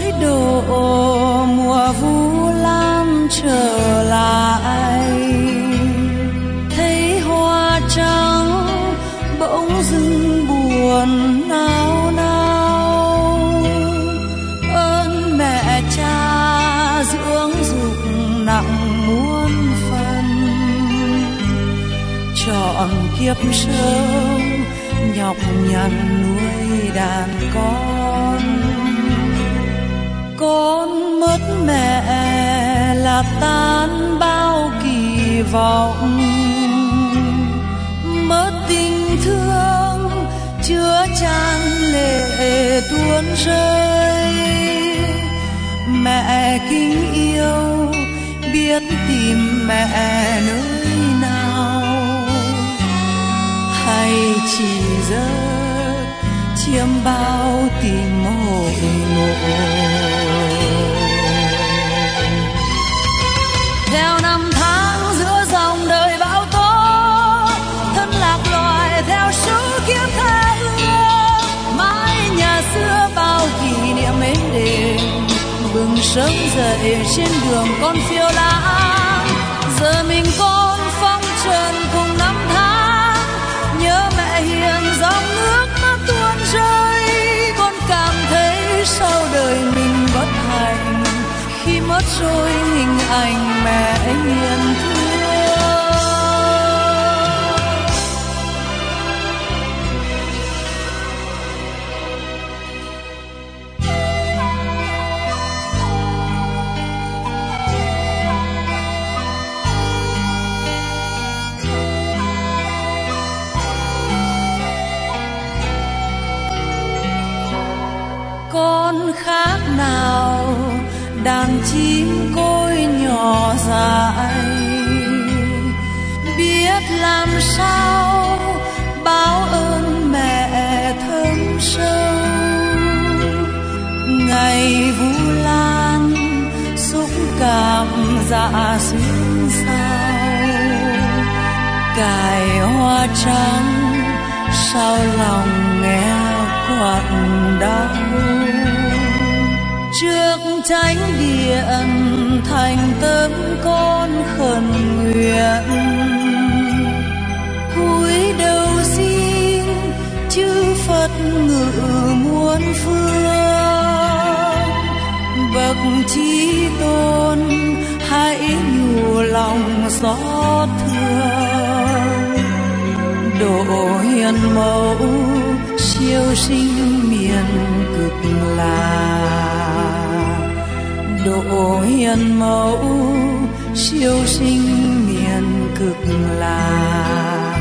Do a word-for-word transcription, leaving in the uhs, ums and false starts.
cuối độ mùa vu lan trở lại, thấy hoa trắng bỗng dưng buồn nao nao. Ơn mẹ cha dưỡng dục nặng muôn phần, trọn kiếp sống nhọc nhằn nuôi đàn con. Con mất mẹ là tan bao kỳ vọng, mất tình thương chứa chan lệ tuôn rơi. Mẹ kính yêu biết tìm mẹ nơi nào, hay chỉ giấc chiêm bao tìm hồi ngộ. Theo năm tháng giữa dòng đời bão tố, thân lạc loài theo số kiếp tha hương. Mái nhà xưa bao kỷ niệm êm đềm, bừng sớm dậy trên đường con phiêu lãng. Giờ mình con phong trần cùng năm tháng, nhớ mẹ hiền dòng nước mắt tuôn rơi. Con cảm thấy sau đời mình bất hạnh khi mất rồi hình ảnh mẹ hiền thương. Con khác nào đàn chim côi nhỏ dại, biết làm sao báo ơn mẹ thơm sâu. Ngày vu lan xúc cảm dạ xuyên sao, cài hoa trắng sao lòng nghe quặn đau. Trước chánh điện thành tâm con khẩn nguyện, cúi đầu xin chư Phật ngự muôn phương. Bậc chí tôn hãy nhủ lòng xót thương, độ hiền mẫu siêu sinh miền cực lạc. Độ hiền mẫu siêu sinh miền cực lạc.